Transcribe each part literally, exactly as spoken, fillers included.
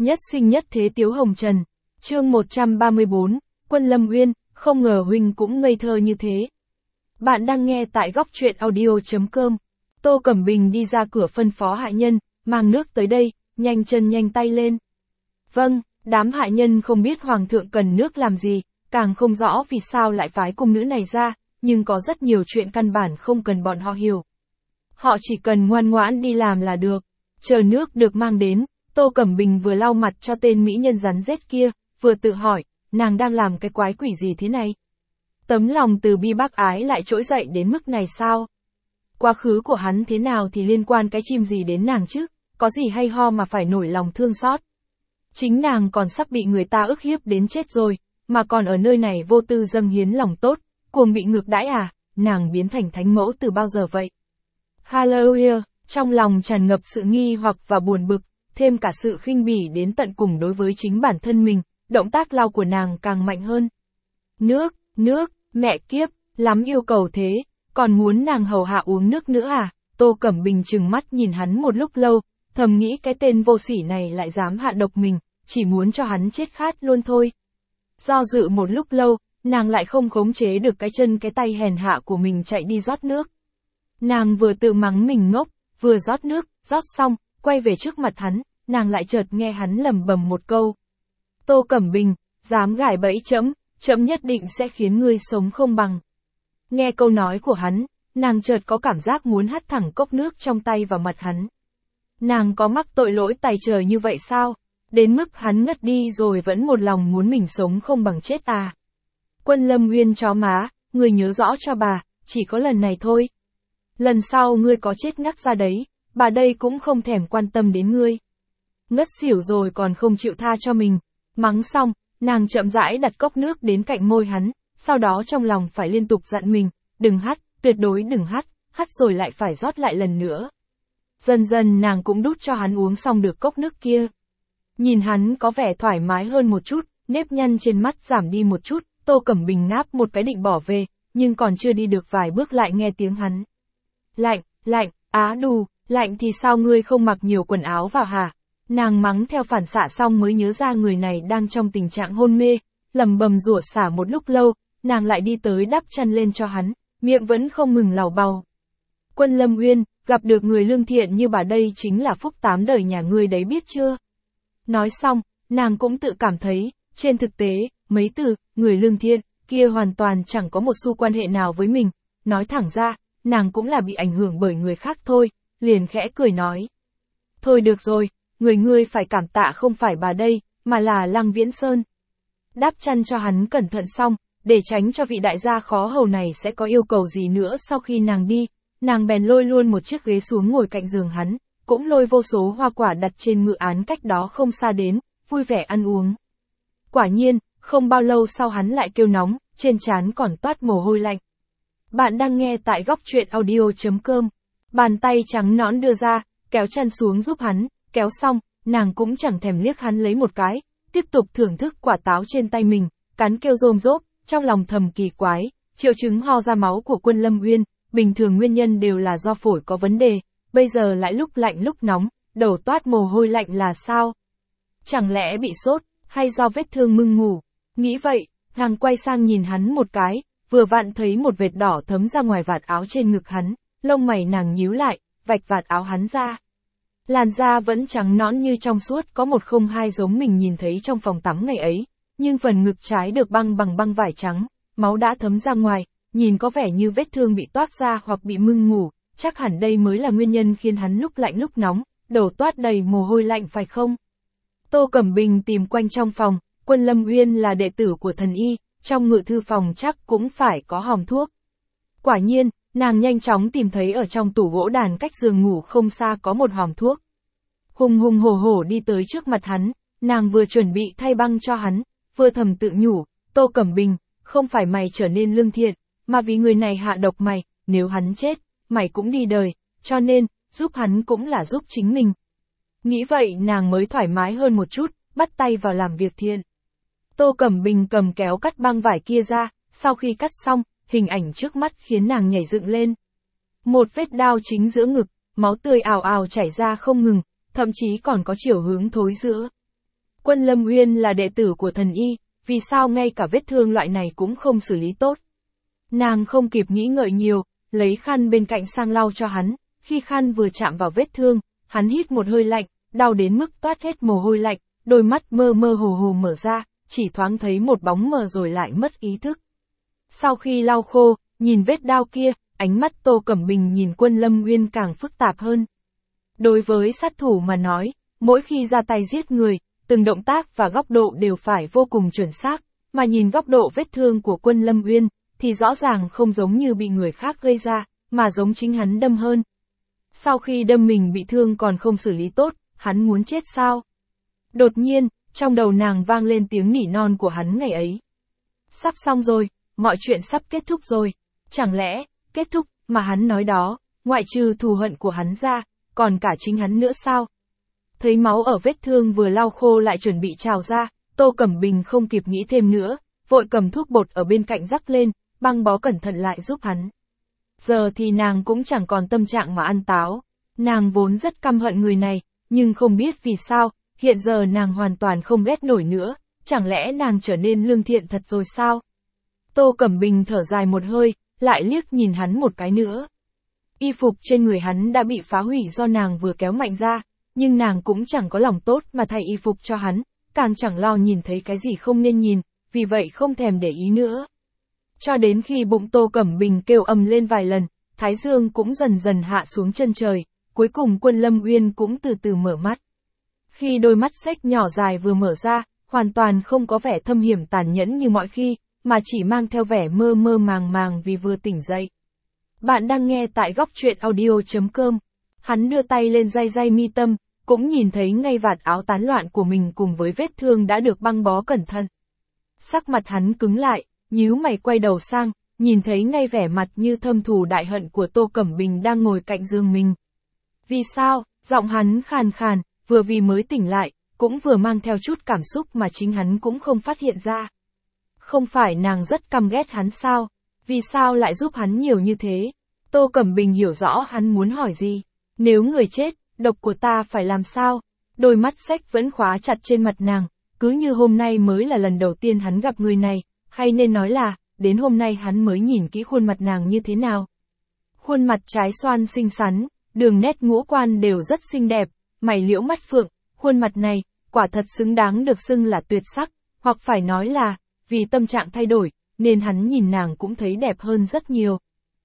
Nhất sinh nhất thế Tiếu Hồng Trần. Chương một trăm ba mươi bốn, Quân Lâm Uyên, không ngờ huynh cũng ngây thơ như thế. Bạn đang nghe tại góc truyện audio chấm com. Tô Cẩm Bình đi ra cửa phân phó hạ nhân, mang nước tới đây, nhanh chân nhanh tay lên. Vâng, đám hạ nhân không biết hoàng thượng cần nước làm gì, càng không rõ vì sao lại phái cung nữ này ra, nhưng có rất nhiều chuyện căn bản không cần bọn họ hiểu. Họ chỉ cần ngoan ngoãn đi làm là được. Chờ nước được mang đến, Tô Cẩm Bình vừa lau mặt cho tên mỹ nhân rắn rết kia, vừa tự hỏi, nàng đang làm cái quái quỷ gì thế này? Tấm lòng từ bi bác ái lại trỗi dậy đến mức này sao? Quá khứ của hắn thế nào thì liên quan cái chim gì đến nàng chứ, có gì hay ho mà phải nổi lòng thương xót. Chính nàng còn sắp bị người ta ức hiếp đến chết rồi, mà còn ở nơi này vô tư dâng hiến lòng tốt, cuồng bị ngược đãi à, nàng biến thành thánh mẫu từ bao giờ vậy? Hallelujah, trong lòng tràn ngập sự nghi hoặc và buồn bực, thêm cả sự khinh bỉ đến tận cùng đối với chính bản thân mình, động tác lau của nàng càng mạnh hơn. Nước, nước, mẹ kiếp, lắm yêu cầu thế, còn muốn nàng hầu hạ uống nước nữa à? Tô Cẩm Bình trừng mắt nhìn hắn một lúc lâu, thầm nghĩ cái tên vô sỉ này lại dám hạ độc mình, chỉ muốn cho hắn chết khát luôn thôi. Do dự một lúc lâu, nàng lại không khống chế được cái chân cái tay hèn hạ của mình chạy đi rót nước. Nàng vừa tự mắng mình ngốc, vừa rót nước, rót xong, quay về trước mặt hắn, nàng lại chợt nghe hắn lẩm bẩm một câu. Tô Cẩm Bình, dám gài bẫy trẫm, trẫm nhất định sẽ khiến ngươi sống không bằng. Nghe câu nói của hắn, nàng chợt có cảm giác muốn hất thẳng cốc nước trong tay vào mặt hắn. Nàng có mắc tội lỗi tày trời như vậy sao? Đến mức hắn ngất đi rồi vẫn một lòng muốn mình sống không bằng chết à? Quân Lâm Uyên chó má, ngươi nhớ rõ cho bà, chỉ có lần này thôi. Lần sau ngươi có chết ngắt ra đấy, bà đây cũng không thèm quan tâm đến ngươi. Ngất xỉu rồi còn không chịu tha cho mình. Mắng xong, nàng chậm rãi đặt cốc nước đến cạnh môi hắn, sau đó trong lòng phải liên tục dặn mình, đừng hắt, tuyệt đối đừng hắt, hắt rồi lại phải rót lại lần nữa. Dần dần nàng cũng đút cho hắn uống xong được cốc nước kia. Nhìn hắn có vẻ thoải mái hơn một chút, nếp nhăn trên mắt giảm đi một chút, Tô Cẩm Bình ngáp một cái định bỏ về, nhưng còn chưa đi được vài bước lại nghe tiếng hắn. Lạnh, lạnh, á đù, lạnh thì sao ngươi không mặc nhiều quần áo vào hả? Nàng mắng theo phản xạ xong mới nhớ ra người này đang trong tình trạng hôn mê, lầm bầm rủa xả một lúc lâu, nàng lại đi tới đắp chăn lên cho hắn, miệng vẫn không ngừng lầu bầu. Quân Lâm Uyên, gặp được người lương thiện như bà đây chính là phúc tám đời nhà ngươi đấy biết chưa? Nói xong, nàng cũng tự cảm thấy, trên thực tế, mấy từ, người lương thiện, kia hoàn toàn chẳng có một xu quan hệ nào với mình, nói thẳng ra, nàng cũng là bị ảnh hưởng bởi người khác thôi, liền khẽ cười nói. Thôi được rồi, người ngươi phải cảm tạ không phải bà đây, mà là Lăng Viễn Sơn. Đáp chăn cho hắn cẩn thận xong, để tránh cho vị đại gia khó hầu này sẽ có yêu cầu gì nữa sau khi nàng đi, nàng bèn lôi luôn một chiếc ghế xuống ngồi cạnh giường hắn, cũng lôi vô số hoa quả đặt trên ngự án cách đó không xa đến, vui vẻ ăn uống. Quả nhiên, không bao lâu sau hắn lại kêu nóng, trên trán còn toát mồ hôi lạnh. Bạn đang nghe tại góc truyện audio chấm com. Bàn tay trắng nõn đưa ra, kéo chăn xuống giúp hắn, kéo xong, nàng cũng chẳng thèm liếc hắn lấy một cái, tiếp tục thưởng thức quả táo trên tay mình, cắn kêu rôm rốp, trong lòng thầm kỳ quái, triệu chứng ho ra máu của Quân Lâm Uyên, bình thường nguyên nhân đều là do phổi có vấn đề, bây giờ lại lúc lạnh lúc nóng, đầu toát mồ hôi lạnh là sao? Chẳng lẽ bị sốt, hay do vết thương mưng ngủ? Nghĩ vậy, nàng quay sang nhìn hắn một cái, vừa vặn thấy một vệt đỏ thấm ra ngoài vạt áo trên ngực hắn, lông mày nàng nhíu lại, vạch vạt áo hắn ra. Làn da vẫn trắng nõn như trong suốt có một không hai giống mình nhìn thấy trong phòng tắm ngày ấy, nhưng phần ngực trái được băng bằng băng vải trắng, máu đã thấm ra ngoài, nhìn có vẻ như vết thương bị toát ra hoặc bị mưng ngủ, chắc hẳn đây mới là nguyên nhân khiến hắn lúc lạnh lúc nóng, đầu toát đầy mồ hôi lạnh phải không? Tô Cẩm Bình tìm quanh trong phòng, Quân Lâm Uyên là đệ tử của thần y, trong ngự thư phòng chắc cũng phải có hòm thuốc. Quả nhiên, nàng nhanh chóng tìm thấy ở trong tủ gỗ đàn cách giường ngủ không xa có một hòm thuốc. Hùng hùng hổ hổ đi tới trước mặt hắn, nàng vừa chuẩn bị thay băng cho hắn, vừa thầm tự nhủ, Tô Cẩm Bình, không phải mày trở nên lương thiện, mà vì người này hạ độc mày, nếu hắn chết, mày cũng đi đời, cho nên, giúp hắn cũng là giúp chính mình. Nghĩ vậy nàng mới thoải mái hơn một chút, bắt tay vào làm việc thiện. Tô Cẩm Bình cầm kéo cắt băng vải kia ra, sau khi cắt xong, hình ảnh trước mắt khiến nàng nhảy dựng lên. Một vết đao chính giữa ngực, máu tươi ào ào chảy ra không ngừng, thậm chí còn có chiều hướng thối giữa. Quân Lâm Uyên là đệ tử của thần y, vì sao ngay cả vết thương loại này cũng không xử lý tốt. Nàng không kịp nghĩ ngợi nhiều, lấy khăn bên cạnh sang lau cho hắn, khi khăn vừa chạm vào vết thương, hắn hít một hơi lạnh, đau đến mức toát hết mồ hôi lạnh, đôi mắt mơ mơ hồ hồ mở ra, chỉ thoáng thấy một bóng mờ rồi lại mất ý thức. Sau khi lau khô, nhìn vết đau kia, ánh mắt Tô Cẩm Bình nhìn Quân Lâm Uyên càng phức tạp hơn. Đối với sát thủ mà nói, mỗi khi ra tay giết người, từng động tác và góc độ đều phải vô cùng chuẩn xác, mà nhìn góc độ vết thương của Quân Lâm Uyên, thì rõ ràng không giống như bị người khác gây ra, mà giống chính hắn đâm hơn. Sau khi đâm mình bị thương còn không xử lý tốt, hắn muốn chết sao? Đột nhiên, trong đầu nàng vang lên tiếng nỉ non của hắn ngày ấy. Sắp xong rồi, mọi chuyện sắp kết thúc rồi. Chẳng lẽ, kết thúc, mà hắn nói đó, ngoại trừ thù hận của hắn ra, còn cả chính hắn nữa sao? Thấy máu ở vết thương vừa lau khô lại chuẩn bị trào ra, Tô Cẩm Bình không kịp nghĩ thêm nữa, vội cầm thuốc bột ở bên cạnh rắc lên, băng bó cẩn thận lại giúp hắn. Giờ thì nàng cũng chẳng còn tâm trạng mà ăn táo. Nàng vốn rất căm hận người này, nhưng không biết vì sao, hiện giờ nàng hoàn toàn không ghét nổi nữa, chẳng lẽ nàng trở nên lương thiện thật rồi sao? Tô Cẩm Bình thở dài một hơi, lại liếc nhìn hắn một cái nữa. Y phục trên người hắn đã bị phá hủy do nàng vừa kéo mạnh ra, nhưng nàng cũng chẳng có lòng tốt mà thay y phục cho hắn, càng chẳng lo nhìn thấy cái gì không nên nhìn, vì vậy không thèm để ý nữa. Cho đến khi bụng Tô Cẩm Bình kêu ầm lên vài lần, thái dương cũng dần dần hạ xuống chân trời, cuối cùng Quân Lâm Uyên cũng từ từ mở mắt. Khi đôi mắt xếch nhỏ dài vừa mở ra, hoàn toàn không có vẻ thâm hiểm tàn nhẫn như mọi khi, mà chỉ mang theo vẻ mơ mơ màng màng vì vừa tỉnh dậy. Bạn đang nghe tại góc truyện audio chấm com. Hắn đưa tay lên day day mi tâm, cũng nhìn thấy ngay vạt áo tán loạn của mình cùng với vết thương đã được băng bó cẩn thận. Sắc mặt hắn cứng lại, nhíu mày quay đầu sang, nhìn thấy ngay vẻ mặt như thâm thù đại hận của Tô Cẩm Bình đang ngồi cạnh giường mình. Vì sao? Giọng hắn khàn khàn, vừa vì mới tỉnh lại, cũng vừa mang theo chút cảm xúc mà chính hắn cũng không phát hiện ra. Không phải nàng rất căm ghét hắn sao? Vì sao lại giúp hắn nhiều như thế? Tô Cẩm Bình hiểu rõ hắn muốn hỏi gì. Nếu người chết, độc của ta phải làm sao? Đôi mắt xếch vẫn khóa chặt trên mặt nàng, cứ như hôm nay mới là lần đầu tiên hắn gặp người này, hay nên nói là, đến hôm nay hắn mới nhìn kỹ khuôn mặt nàng như thế nào. Khuôn mặt trái xoan xinh xắn, đường nét ngũ quan đều rất xinh đẹp, mày liễu mắt phượng, khuôn mặt này, quả thật xứng đáng được xưng là tuyệt sắc, hoặc phải nói là, vì tâm trạng thay đổi, nên hắn nhìn nàng cũng thấy đẹp hơn rất nhiều.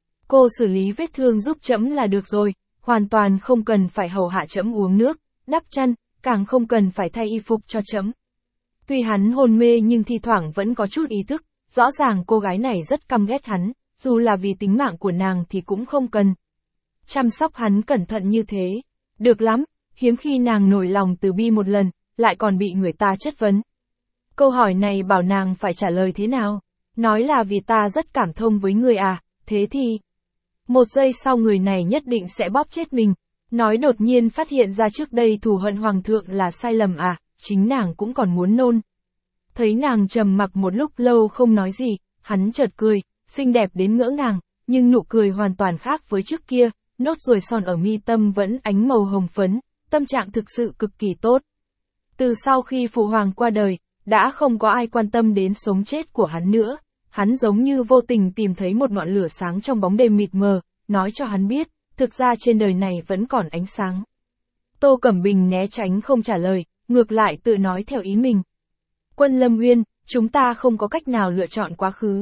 Cô xử lý vết thương giúp trẫm là được rồi, hoàn toàn không cần phải hầu hạ trẫm uống nước, đắp chăn, càng không cần phải thay y phục cho trẫm. Tuy hắn hôn mê nhưng thi thoảng vẫn có chút ý thức, rõ ràng cô gái này rất căm ghét hắn, dù là vì tính mạng của nàng thì cũng không cần chăm sóc hắn cẩn thận như thế. Được lắm, hiếm khi nàng nổi lòng từ bi một lần, lại còn bị người ta chất vấn. Câu hỏi này bảo nàng phải trả lời thế nào? Nói là vì ta rất cảm thông với người à, thế thì... Một giây sau người này nhất định sẽ bóp chết mình. Nói đột nhiên phát hiện ra trước đây thù hận hoàng thượng là sai lầm à, chính nàng cũng còn muốn nôn. Thấy nàng trầm mặc một lúc lâu không nói gì, hắn chợt cười, xinh đẹp đến ngỡ ngàng, nhưng nụ cười hoàn toàn khác với trước kia, nốt ruồi son ở mi tâm vẫn ánh màu hồng phấn, tâm trạng thực sự cực kỳ tốt. Từ sau khi phụ hoàng qua đời, đã không có ai quan tâm đến sống chết của hắn nữa, hắn giống như vô tình tìm thấy một ngọn lửa sáng trong bóng đêm mịt mờ, nói cho hắn biết, thực ra trên đời này vẫn còn ánh sáng. Tô Cẩm Bình né tránh không trả lời, ngược lại tự nói theo ý mình. Quân Lâm Uyên, chúng ta không có cách nào lựa chọn quá khứ.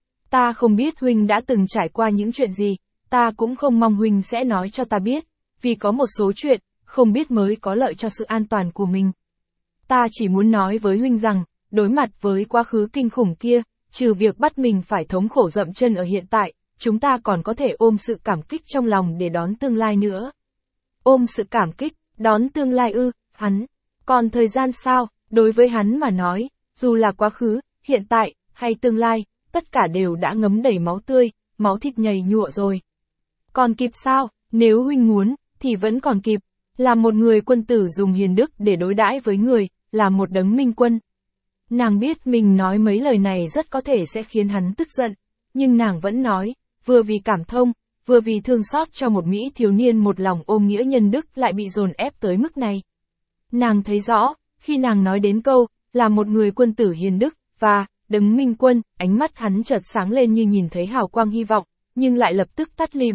Ta không biết huynh đã từng trải qua những chuyện gì, ta cũng không mong huynh sẽ nói cho ta biết, vì có một số chuyện, không biết mới có lợi cho sự an toàn của mình. Ta chỉ muốn nói với huynh rằng, đối mặt với quá khứ kinh khủng kia, trừ việc bắt mình phải thống khổ dậm chân ở hiện tại, chúng ta còn có thể ôm sự cảm kích trong lòng để đón tương lai nữa. Ôm sự cảm kích, đón tương lai ư, hắn. Còn thời gian sao, đối với hắn mà nói, dù là quá khứ, hiện tại, hay tương lai, tất cả đều đã ngấm đầy máu tươi, máu thịt nhầy nhụa rồi. Còn kịp sao, nếu huynh muốn, thì vẫn còn kịp. Là một người quân tử dùng hiền đức để đối đãi với người, là một đấng minh quân. Nàng biết mình nói mấy lời này rất có thể sẽ khiến hắn tức giận, nhưng nàng vẫn nói, vừa vì cảm thông, vừa vì thương xót cho một Mỹ thiếu niên một lòng ôm nghĩa nhân đức lại bị dồn ép tới mức này. Nàng thấy rõ, Khi nàng nói đến câu, là một người quân tử hiền đức, và, Đấng Minh Quân, ánh mắt hắn chợt sáng lên như nhìn thấy hào quang hy vọng, nhưng lại lập tức tắt lịm.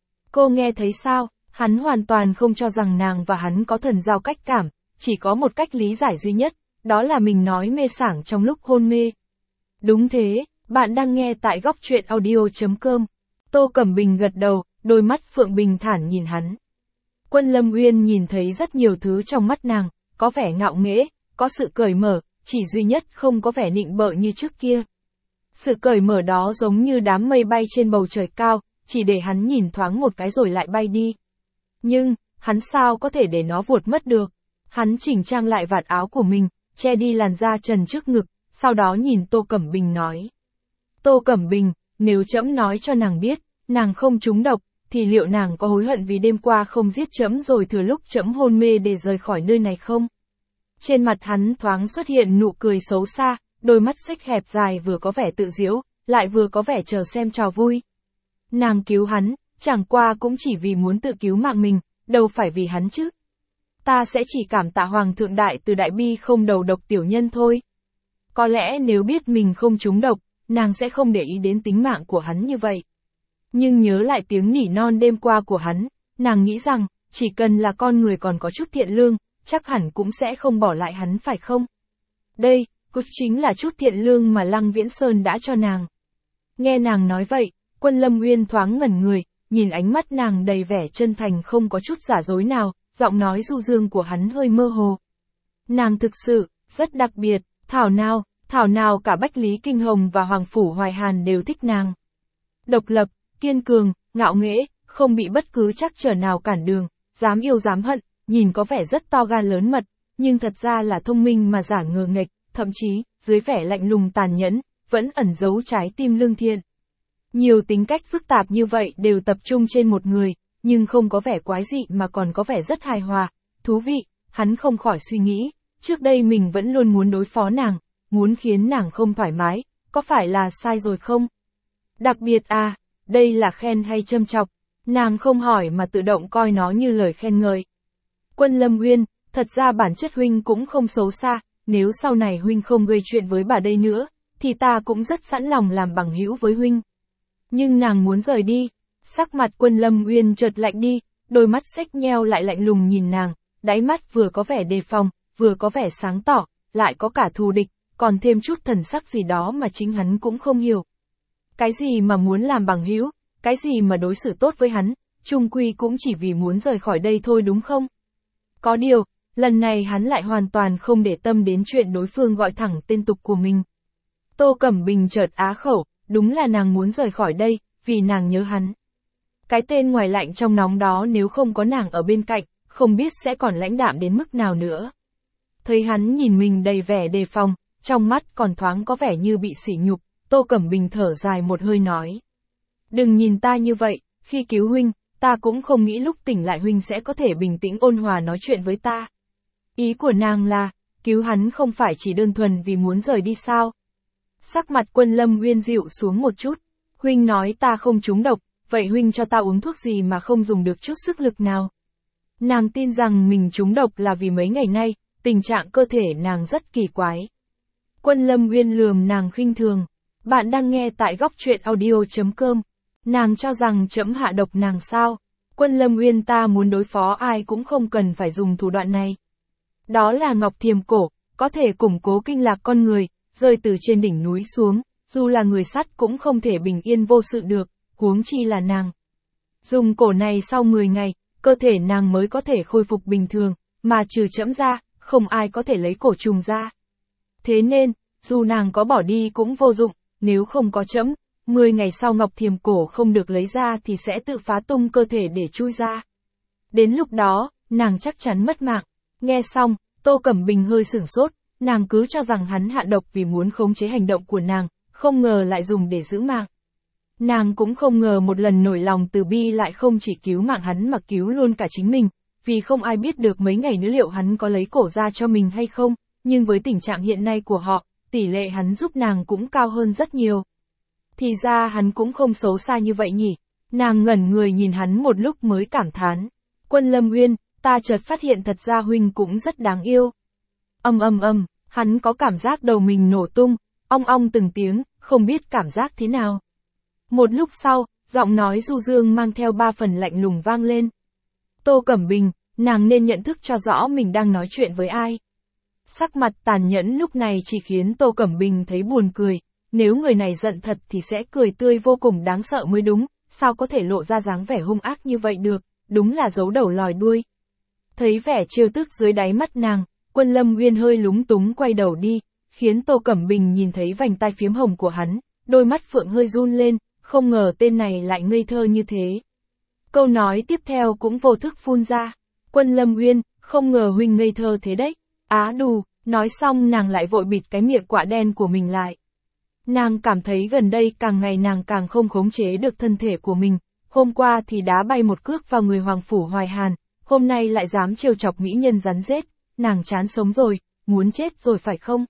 Cô nghe thấy sao? Hắn hoàn toàn không cho rằng nàng và hắn có thần giao cách cảm, chỉ có một cách lý giải duy nhất, đó là mình nói mê sảng trong lúc hôn mê. Đúng thế, bạn đang nghe tại góc truyện audio chấm com. Tô Cẩm Bình gật đầu, đôi mắt phượng bình thản nhìn hắn. Quân Lâm Uyên nhìn thấy rất nhiều thứ trong mắt nàng, có vẻ ngạo nghễ, có sự cởi mở, chỉ duy nhất không có vẻ nịnh bợ như trước kia. Sự cởi mở đó giống như đám mây bay trên bầu trời cao, chỉ để hắn nhìn thoáng một cái rồi lại bay đi. Nhưng, hắn sao có thể để nó vuột mất được? Hắn chỉnh trang lại vạt áo của mình, che đi làn da trần trước ngực, sau đó nhìn Tô Cẩm Bình nói. Tô Cẩm Bình, nếu trẫm nói cho nàng biết, nàng không trúng độc, thì liệu nàng có hối hận vì đêm qua không giết trẫm rồi thừa lúc trẫm hôn mê để rời khỏi nơi này không? Trên mặt hắn thoáng xuất hiện nụ cười xấu xa, đôi mắt xích hẹp dài vừa có vẻ tự giễu, lại vừa có vẻ chờ xem trò vui. Nàng cứu hắn, chẳng qua cũng chỉ vì muốn tự cứu mạng mình, đâu phải vì hắn chứ. Ta sẽ chỉ cảm tạ Hoàng thượng Đại Từ Đại Bi không đầu độc tiểu nhân thôi. Có lẽ nếu biết mình không trúng độc, nàng sẽ không để ý đến tính mạng của hắn như vậy. Nhưng nhớ lại tiếng nỉ non đêm qua của hắn, nàng nghĩ rằng, chỉ cần là con người còn có chút thiện lương, chắc hẳn cũng sẽ không bỏ lại hắn phải không? Đây, cũng chính là chút thiện lương mà Lăng Viễn Sơn đã cho nàng. Nghe nàng nói vậy, Quân Lâm Uyên thoáng ngẩn người, nhìn ánh mắt nàng đầy vẻ chân thành không có chút giả dối nào, giọng nói du dương của hắn hơi mơ hồ. Nàng thực sự, rất đặc biệt, thảo nào, thảo nào cả Bách Lý Kinh Hồng và Hoàng Phủ Hoài Hàn đều thích nàng. Độc lập, kiên cường, ngạo nghễ, không bị bất cứ trắc trở nào cản đường, dám yêu dám hận, nhìn có vẻ rất to gan lớn mật, nhưng thật ra là thông minh mà giả ngờ nghệch, thậm chí, dưới vẻ lạnh lùng tàn nhẫn, vẫn ẩn giấu trái tim lương thiện. Nhiều tính cách phức tạp như vậy đều tập trung trên một người, nhưng không có vẻ quái dị mà còn có vẻ rất hài hòa, thú vị, hắn không khỏi suy nghĩ, trước đây mình vẫn luôn muốn đối phó nàng, muốn khiến nàng không thoải mái, có phải là sai rồi không? Đặc biệt à, đây là khen hay châm chọc, nàng không hỏi mà tự động coi nó như lời khen ngợi. Quân Lâm Uyên, thật ra bản chất huynh cũng không xấu xa, nếu sau này huynh không gây chuyện với bà đây nữa, thì ta cũng rất sẵn lòng làm bằng hữu với huynh. Nhưng nàng muốn rời đi, sắc mặt Quân Lâm Uyên chợt lạnh đi, đôi mắt xếch nheo lại lạnh lùng nhìn nàng, đáy mắt vừa có vẻ đề phòng, vừa có vẻ sáng tỏ, lại có cả thù địch, còn thêm chút thần sắc gì đó mà chính hắn cũng không hiểu. Cái gì mà muốn làm bằng hữu, cái gì mà đối xử tốt với hắn, chung quy cũng chỉ vì muốn rời khỏi đây thôi đúng không? Có điều, lần này hắn lại hoàn toàn không để tâm đến chuyện đối phương gọi thẳng tên tục của mình. Tô Cẩm Bình chợt á khẩu, đúng là nàng muốn rời khỏi đây, vì nàng nhớ hắn. Cái tên ngoài lạnh trong nóng đó nếu không có nàng ở bên cạnh, không biết sẽ còn lãnh đạm đến mức nào nữa. Thấy hắn nhìn mình đầy vẻ đề phòng, trong mắt còn thoáng có vẻ như bị sỉ nhục, Tô Cẩm Bình thở dài một hơi nói. Đừng nhìn ta như vậy, khi cứu huynh, ta cũng không nghĩ lúc tỉnh lại huynh sẽ có thể bình tĩnh ôn hòa nói chuyện với ta. Ý của nàng là, cứu hắn không phải chỉ đơn thuần vì muốn rời đi sao? Sắc mặt Quân Lâm Uyên dịu xuống một chút, huynh nói ta không trúng độc, vậy huynh cho ta uống thuốc gì mà không dùng được chút sức lực nào? Nàng tin rằng mình trúng độc là vì mấy ngày nay, tình trạng cơ thể nàng rất kỳ quái. Quân Lâm Uyên lườm nàng khinh thường, bạn đang nghe tại góc truyện audio chấm com. Nàng cho rằng trẫm hạ độc nàng sao? Quân Lâm Uyên ta muốn đối phó ai cũng không cần phải dùng thủ đoạn này. Đó là ngọc thiềm cổ, có thể củng cố kinh lạc con người, rơi từ trên đỉnh núi xuống, dù là người sắt cũng không thể bình yên vô sự được, huống chi là nàng. Dùng cổ này sau mười ngày, cơ thể nàng mới có thể khôi phục bình thường, mà trừ trẫm ra, không ai có thể lấy cổ trùng ra. Thế nên, dù nàng có bỏ đi cũng vô dụng, nếu không có trẫm, mười ngày sau ngọc thiềm cổ không được lấy ra thì sẽ tự phá tung cơ thể để chui ra. Đến lúc đó, nàng chắc chắn mất mạng. Nghe xong, Tô Cẩm Bình hơi sửng sốt, nàng cứ cho rằng hắn hạ độc vì muốn khống chế hành động của nàng, không ngờ lại dùng để giữ mạng. Nàng cũng không ngờ một lần nổi lòng từ bi lại không chỉ cứu mạng hắn mà cứu luôn cả chính mình, vì không ai biết được mấy ngày nữa liệu hắn có lấy cổ ra cho mình hay không, nhưng với tình trạng hiện nay của họ, tỷ lệ hắn giúp nàng cũng cao hơn rất nhiều. Thì ra hắn cũng không xấu xa như vậy nhỉ, nàng ngẩn người nhìn hắn một lúc mới cảm thán. Quân Lâm Uyên, ta chợt phát hiện thật ra huynh cũng rất đáng yêu. Ầm ầm ầm, hắn có cảm giác đầu mình nổ tung, ong ong từng tiếng, không biết cảm giác thế nào. Một lúc sau, giọng nói du dương mang theo ba phần lạnh lùng vang lên. Tô Cẩm Bình, nàng nên nhận thức cho rõ mình đang nói chuyện với ai. Sắc mặt tàn nhẫn lúc này chỉ khiến Tô Cẩm Bình thấy buồn cười, nếu người này giận thật thì sẽ cười tươi vô cùng đáng sợ mới đúng, sao có thể lộ ra dáng vẻ hung ác như vậy được, đúng là giấu đầu lòi đuôi. Thấy vẻ trêu tức dưới đáy mắt nàng, Quân Lâm Uyên hơi lúng túng quay đầu đi, khiến Tô Cẩm Bình nhìn thấy vành tai phiếm hồng của hắn, đôi mắt phượng hơi run lên, không ngờ tên này lại ngây thơ như thế. Câu nói tiếp theo cũng vô thức phun ra, Quân Lâm Uyên, không ngờ huynh ngây thơ thế đấy, á đù, nói xong nàng lại vội bịt cái miệng quạ đen của mình lại. Nàng cảm thấy gần đây càng ngày nàng càng không khống chế được thân thể của mình, hôm qua thì đá bay một cước vào người Hoàng Phủ Hoài Hàn, hôm nay lại dám trêu chọc mỹ nhân rắn rết, nàng chán sống rồi, muốn chết rồi phải không?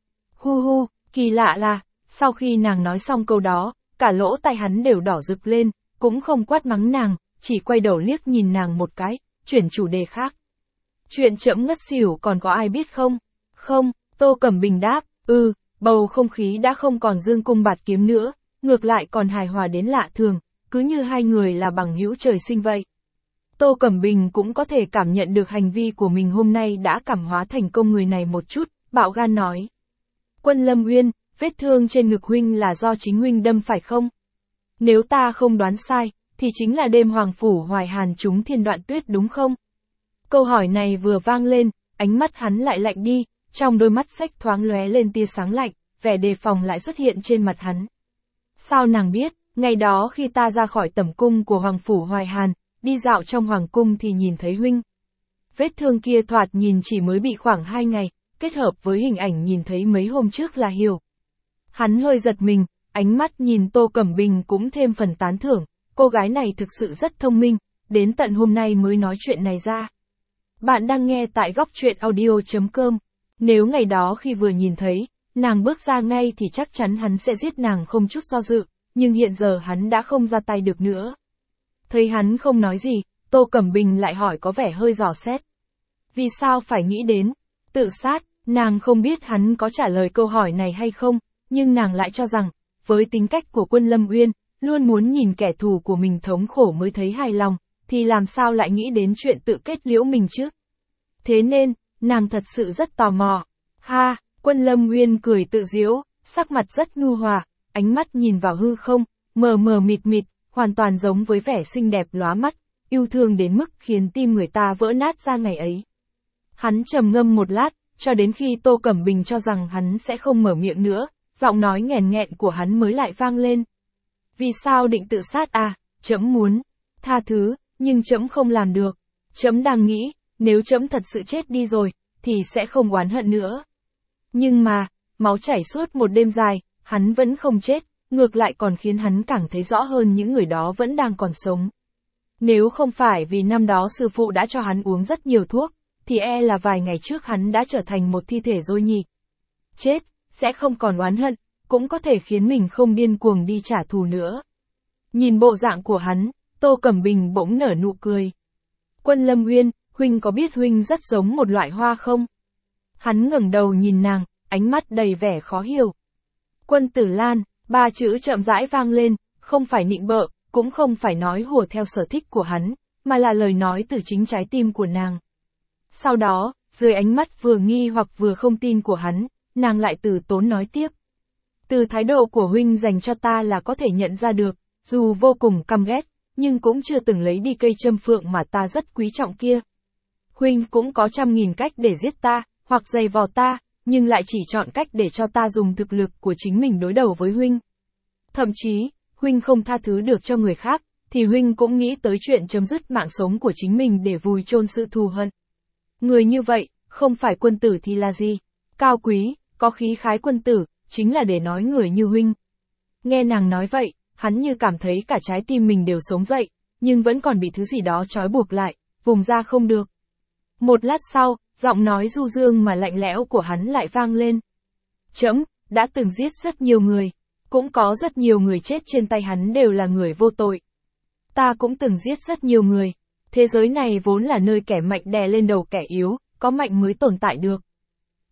Hu hu, kỳ lạ là, sau khi nàng nói xong câu đó, cả lỗ tai hắn đều đỏ rực lên, cũng không quát mắng nàng, chỉ quay đầu liếc nhìn nàng một cái, chuyển chủ đề khác. Chuyện trẫm ngất xỉu còn có ai biết không? Không, Tô Cẩm Bình đáp, ừ, bầu không khí đã không còn dương cung bạt kiếm nữa, ngược lại còn hài hòa đến lạ thường, cứ như hai người là bằng hữu trời sinh vậy. Tô Cẩm Bình cũng có thể cảm nhận được hành vi của mình hôm nay đã cảm hóa thành công người này một chút, bạo gan nói. Quân Lâm Uyên, vết thương trên ngực huynh là do chính huynh đâm phải không? Nếu ta không đoán sai, thì chính là đêm Hoàng Phủ Hoài Hàn trúng thiên đoạn tuyết đúng không? Câu hỏi này vừa vang lên, ánh mắt hắn lại lạnh đi, trong đôi mắt xếch thoáng lóe lên tia sáng lạnh, vẻ đề phòng lại xuất hiện trên mặt hắn. Sao nàng biết, ngày đó khi ta ra khỏi tẩm cung của Hoàng Phủ Hoài Hàn, đi dạo trong Hoàng cung thì nhìn thấy huynh. Vết thương kia thoạt nhìn chỉ mới bị khoảng hai ngày, kết hợp với hình ảnh nhìn thấy mấy hôm trước là hiểu. Hắn hơi giật mình, ánh mắt nhìn Tô Cẩm Bình cũng thêm phần tán thưởng, cô gái này thực sự rất thông minh, đến tận hôm nay mới nói chuyện này ra. Bạn đang nghe tại góc truyện audio chấm com. Nếu ngày đó khi vừa nhìn thấy, nàng bước ra ngay thì chắc chắn hắn sẽ giết nàng không chút do dự, nhưng hiện giờ hắn đã không ra tay được nữa. Thấy hắn không nói gì, Tô Cẩm Bình lại hỏi có vẻ hơi dò xét. Vì sao phải nghĩ đến tự sát? Nàng không biết hắn có trả lời câu hỏi này hay không, nhưng nàng lại cho rằng, với tính cách của Quân Lâm Uyên, luôn muốn nhìn kẻ thù của mình thống khổ mới thấy hài lòng, thì làm sao lại nghĩ đến chuyện tự kết liễu mình chứ? Thế nên, nàng thật sự rất tò mò. Ha, Quân Lâm Uyên cười tự giễu, sắc mặt rất nhu hòa, ánh mắt nhìn vào hư không, mờ mờ mịt mịt, hoàn toàn giống với vẻ xinh đẹp lóa mắt, yêu thương đến mức khiến tim người ta vỡ nát ra ngày ấy. Hắn trầm ngâm một lát, cho đến khi Tô Cẩm Bình cho rằng hắn sẽ không mở miệng nữa, giọng nói nghèn nghẹn của hắn mới lại vang lên. Vì sao định tự sát à? Trẫm muốn tha thứ, nhưng trẫm không làm được. Trẫm đang nghĩ, nếu trẫm thật sự chết đi rồi, thì sẽ không oán hận nữa. Nhưng mà, máu chảy suốt một đêm dài, hắn vẫn không chết, ngược lại còn khiến hắn càng thấy rõ hơn những người đó vẫn đang còn sống. Nếu không phải vì năm đó sư phụ đã cho hắn uống rất nhiều thuốc, thì e là vài ngày trước hắn đã trở thành một thi thể rồi nhỉ. Chết, sẽ không còn oán hận, cũng có thể khiến mình không điên cuồng đi trả thù nữa. Nhìn bộ dạng của hắn, Tô Cẩm Bình bỗng nở nụ cười. Quân Lâm Uyên, huynh có biết huynh rất giống một loại hoa không? Hắn ngẩng đầu nhìn nàng, ánh mắt đầy vẻ khó hiểu. Quân Tử Lan, ba chữ chậm rãi vang lên, không phải nịnh bợ, cũng không phải nói hùa theo sở thích của hắn, mà là lời nói từ chính trái tim của nàng. Sau đó, dưới ánh mắt vừa nghi hoặc vừa không tin của hắn, nàng lại từ tốn nói tiếp. Từ thái độ của huynh dành cho ta là có thể nhận ra được, dù vô cùng căm ghét, nhưng cũng chưa từng lấy đi cây châm phượng mà ta rất quý trọng kia. Huynh cũng có trăm nghìn cách để giết ta, hoặc giày vò ta, nhưng lại chỉ chọn cách để cho ta dùng thực lực của chính mình đối đầu với huynh. Thậm chí, huynh không tha thứ được cho người khác, thì huynh cũng nghĩ tới chuyện chấm dứt mạng sống của chính mình để vùi chôn sự thù hận. Người như vậy, không phải quân tử thì là gì? Cao quý, có khí khái quân tử, chính là để nói người như huynh. Nghe nàng nói vậy, hắn như cảm thấy cả trái tim mình đều sống dậy, nhưng vẫn còn bị thứ gì đó trói buộc lại, vùng ra không được. Một lát sau, giọng nói du dương mà lạnh lẽo của hắn lại vang lên. Trẫm đã từng giết rất nhiều người, cũng có rất nhiều người chết trên tay hắn đều là người vô tội. Ta cũng từng giết rất nhiều người. Thế giới này vốn là nơi kẻ mạnh đè lên đầu kẻ yếu, có mạnh mới tồn tại được.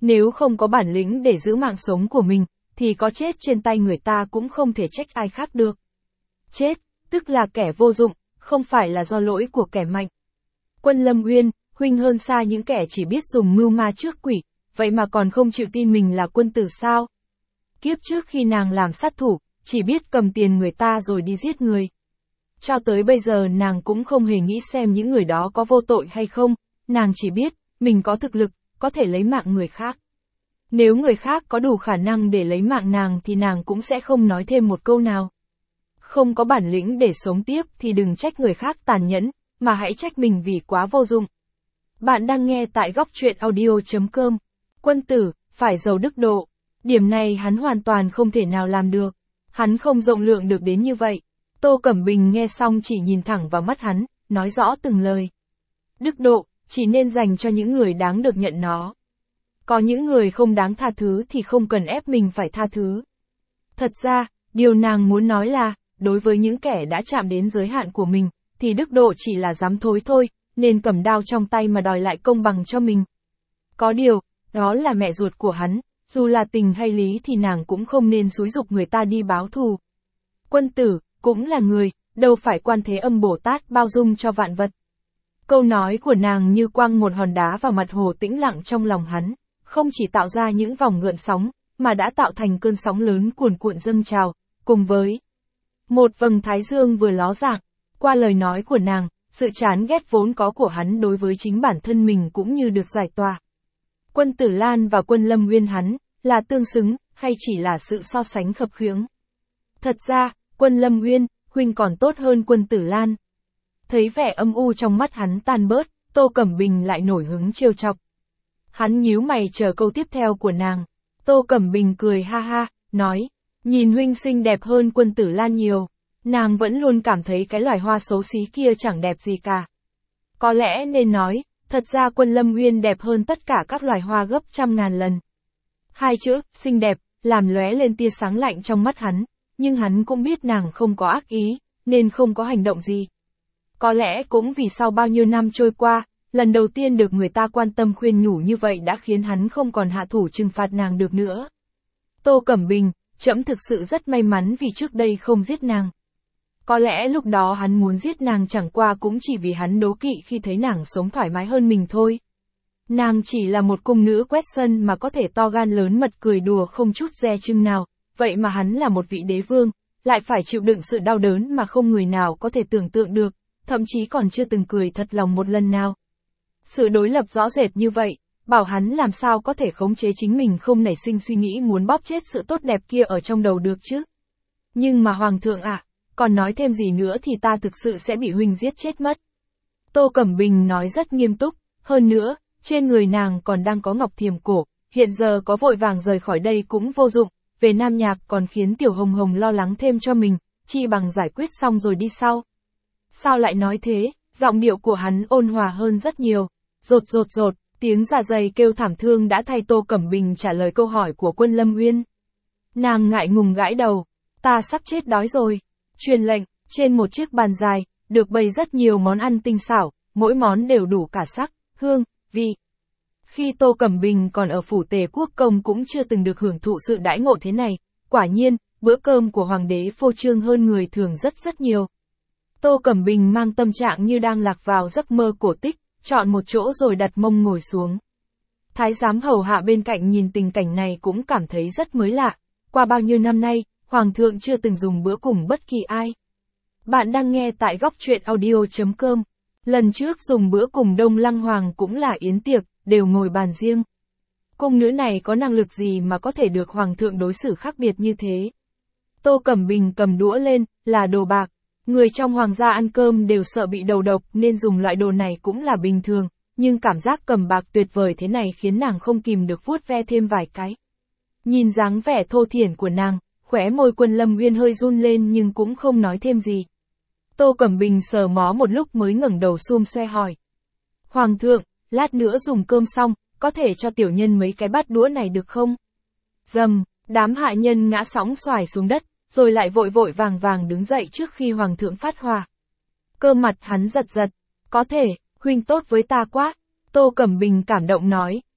Nếu không có bản lĩnh để giữ mạng sống của mình, thì có chết trên tay người ta cũng không thể trách ai khác được. Chết, tức là kẻ vô dụng, không phải là do lỗi của kẻ mạnh. Quân Lâm Uyên, huynh hơn xa những kẻ chỉ biết dùng mưu ma trước quỷ, vậy mà còn không chịu tin mình là quân tử sao? Kiếp trước khi nàng làm sát thủ, chỉ biết cầm tiền người ta rồi đi giết người. Cho tới bây giờ nàng cũng không hề nghĩ xem những người đó có vô tội hay không, nàng chỉ biết, mình có thực lực, có thể lấy mạng người khác. Nếu người khác có đủ khả năng để lấy mạng nàng thì nàng cũng sẽ không nói thêm một câu nào. Không có bản lĩnh để sống tiếp thì đừng trách người khác tàn nhẫn, mà hãy trách mình vì quá vô dụng. Bạn đang nghe tại góc truyện audio chấm com. Quân tử, phải giàu đức độ. Điểm này hắn hoàn toàn không thể nào làm được. Hắn không rộng lượng được đến như vậy. Tô Cẩm Bình nghe xong chỉ nhìn thẳng vào mắt hắn, nói rõ từng lời. Đức độ, chỉ nên dành cho những người đáng được nhận nó. Có những người không đáng tha thứ thì không cần ép mình phải tha thứ. Thật ra, điều nàng muốn nói là, đối với những kẻ đã chạm đến giới hạn của mình, thì đức độ chỉ là dám thối thôi, nên cầm đao trong tay mà đòi lại công bằng cho mình. Có điều, đó là mẹ ruột của hắn, dù là tình hay lý thì nàng cũng không nên xúi giục người ta đi báo thù. Quân tử, cũng là người, đâu phải Quan Thế Âm Bồ Tát bao dung cho vạn vật. Câu nói của nàng như quăng một hòn đá vào mặt hồ tĩnh lặng trong lòng hắn, không chỉ tạo ra những vòng gợn sóng, mà đã tạo thành cơn sóng lớn cuồn cuộn dâng trào, cùng với một vầng thái dương vừa ló dạng. Qua lời nói của nàng, sự chán ghét vốn có của hắn đối với chính bản thân mình cũng như được giải tỏa. Quân Tử Lan và Quân Lâm Uyên hắn, là tương xứng, hay chỉ là sự so sánh khập khiễng? Thật ra, Quân Lâm Uyên, huynh còn tốt hơn Quân Tử Lan. Thấy vẻ âm u trong mắt hắn tan bớt, Tô Cẩm Bình lại nổi hứng trêu chọc. Hắn nhíu mày chờ câu tiếp theo của nàng. Tô Cẩm Bình cười ha ha, nói, nhìn huynh xinh đẹp hơn Quân Tử Lan nhiều. Nàng vẫn luôn cảm thấy cái loài hoa xấu xí kia chẳng đẹp gì cả. Có lẽ nên nói, thật ra Quân Lâm Uyên đẹp hơn tất cả các loài hoa gấp trăm ngàn lần. Hai chữ, xinh đẹp, làm lóe lên tia sáng lạnh trong mắt hắn, nhưng hắn cũng biết nàng không có ác ý, nên không có hành động gì. Có lẽ cũng vì sau bao nhiêu năm trôi qua, lần đầu tiên được người ta quan tâm khuyên nhủ như vậy đã khiến hắn không còn hạ thủ trừng phạt nàng được nữa. Tô Cẩm Bình, trẫm thực sự rất may mắn vì trước đây không giết nàng. Có lẽ lúc đó hắn muốn giết nàng chẳng qua cũng chỉ vì hắn đố kỵ khi thấy nàng sống thoải mái hơn mình thôi. Nàng chỉ là một cung nữ quét sân mà có thể to gan lớn mật cười đùa không chút dè chừng nào, vậy mà hắn là một vị đế vương, lại phải chịu đựng sự đau đớn mà không người nào có thể tưởng tượng được, thậm chí còn chưa từng cười thật lòng một lần nào. Sự đối lập rõ rệt như vậy, bảo hắn làm sao có thể khống chế chính mình không nảy sinh suy nghĩ muốn bóp chết sự tốt đẹp kia ở trong đầu được chứ. Nhưng mà Hoàng thượng ạ, à, còn nói thêm gì nữa thì ta thực sự sẽ bị huynh giết chết mất. Tô Cẩm Bình nói rất nghiêm túc, hơn nữa, trên người nàng còn đang có ngọc thiềm cổ, hiện giờ có vội vàng rời khỏi đây cũng vô dụng, về Nam Nhạc còn khiến Tiểu Hồng Hồng lo lắng thêm cho mình, chi bằng giải quyết xong rồi đi sau. Sao lại nói thế, giọng điệu của hắn ôn hòa hơn rất nhiều, rột rột rột, tiếng dạ dày kêu thảm thương đã thay Tô Cẩm Bình trả lời câu hỏi của Quân Lâm Uyên. Nàng ngại ngùng gãi đầu, ta sắp chết đói rồi. Truyền lệnh, trên một chiếc bàn dài, được bày rất nhiều món ăn tinh xảo, mỗi món đều đủ cả sắc, hương, vị. Khi Tô Cẩm Bình còn ở phủ Tề Quốc Công cũng chưa từng được hưởng thụ sự đãi ngộ thế này, quả nhiên, bữa cơm của hoàng đế phô trương hơn người thường rất rất nhiều. Tô Cẩm Bình mang tâm trạng như đang lạc vào giấc mơ cổ tích, chọn một chỗ rồi đặt mông ngồi xuống. Thái giám hầu hạ bên cạnh nhìn tình cảnh này cũng cảm thấy rất mới lạ, qua bao nhiêu năm nay, Hoàng thượng chưa từng dùng bữa cùng bất kỳ ai. Bạn đang nghe tại góc truyện audio chấm com. Lần trước dùng bữa cùng Đông Lăng Hoàng cũng là yến tiệc, đều ngồi bàn riêng. Cung nữ này có năng lực gì mà có thể được Hoàng thượng đối xử khác biệt như thế? Tô Cẩm Bình cầm đũa lên, là đồ bạc. Người trong hoàng gia ăn cơm đều sợ bị đầu độc nên dùng loại đồ này cũng là bình thường, nhưng cảm giác cầm bạc tuyệt vời thế này khiến nàng không kìm được vuốt ve thêm vài cái. Nhìn dáng vẻ thô thiển của nàng, khóe môi Quân Lâm Uyên hơi run lên nhưng cũng không nói thêm gì. Tô Cẩm Bình sờ mó một lúc mới ngẩng đầu xum xoe hỏi. Hoàng thượng, lát nữa dùng cơm xong, có thể cho tiểu nhân mấy cái bát đũa này được không? Dầm, đám hạ nhân ngã sóng xoài xuống đất, rồi lại vội vội vàng vàng đứng dậy trước khi Hoàng thượng phát hỏa. Cơ mặt hắn giật giật, có thể, huynh tốt với ta quá. Tô Cẩm Bình cảm động nói,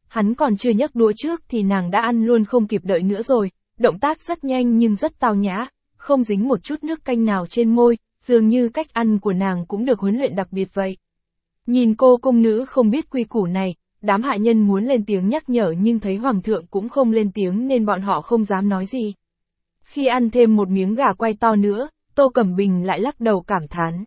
hắn còn chưa nhấc đũa trước thì nàng đã ăn luôn không kịp đợi nữa rồi, động tác rất nhanh nhưng rất tao nhã, không dính một chút nước canh nào trên môi, dường như cách ăn của nàng cũng được huấn luyện đặc biệt vậy. Nhìn cô cung nữ không biết quy củ này, đám hạ nhân muốn lên tiếng nhắc nhở nhưng thấy hoàng thượng cũng không lên tiếng nên bọn họ không dám nói gì. Khi ăn thêm một miếng gà quay to nữa, Tô Cẩm Bình lại lắc đầu cảm thán.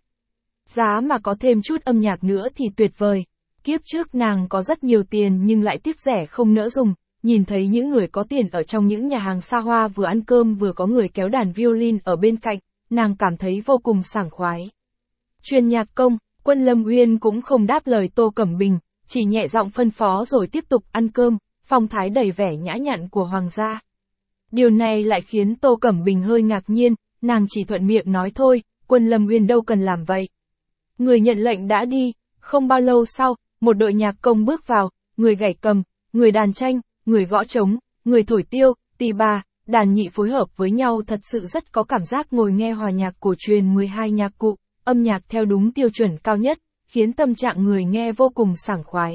Giá mà có thêm chút âm nhạc nữa thì tuyệt vời. Kiếp trước nàng có rất nhiều tiền nhưng lại tiếc rẻ không nỡ dùng, nhìn thấy những người có tiền ở trong những nhà hàng xa hoa vừa ăn cơm vừa có người kéo đàn violin ở bên cạnh, nàng cảm thấy vô cùng sảng khoái. Truyền nhạc công, Quân Lâm Uyên cũng không đáp lời Tô Cẩm Bình, chỉ nhẹ giọng phân phó rồi tiếp tục ăn cơm, phong thái đầy vẻ nhã nhặn của hoàng gia. Điều này lại khiến Tô Cẩm Bình hơi ngạc nhiên, nàng chỉ thuận miệng nói thôi, Quân Lâm Uyên đâu cần làm vậy. Người nhận lệnh đã đi, không bao lâu sau, một đội nhạc công bước vào, người gảy cầm, người đàn tranh, người gõ trống, người thổi tiêu, tỳ bà, đàn nhị phối hợp với nhau thật sự rất có cảm giác ngồi nghe hòa nhạc cổ truyền mười hai nhạc cụ, âm nhạc theo đúng tiêu chuẩn cao nhất, khiến tâm trạng người nghe vô cùng sảng khoái.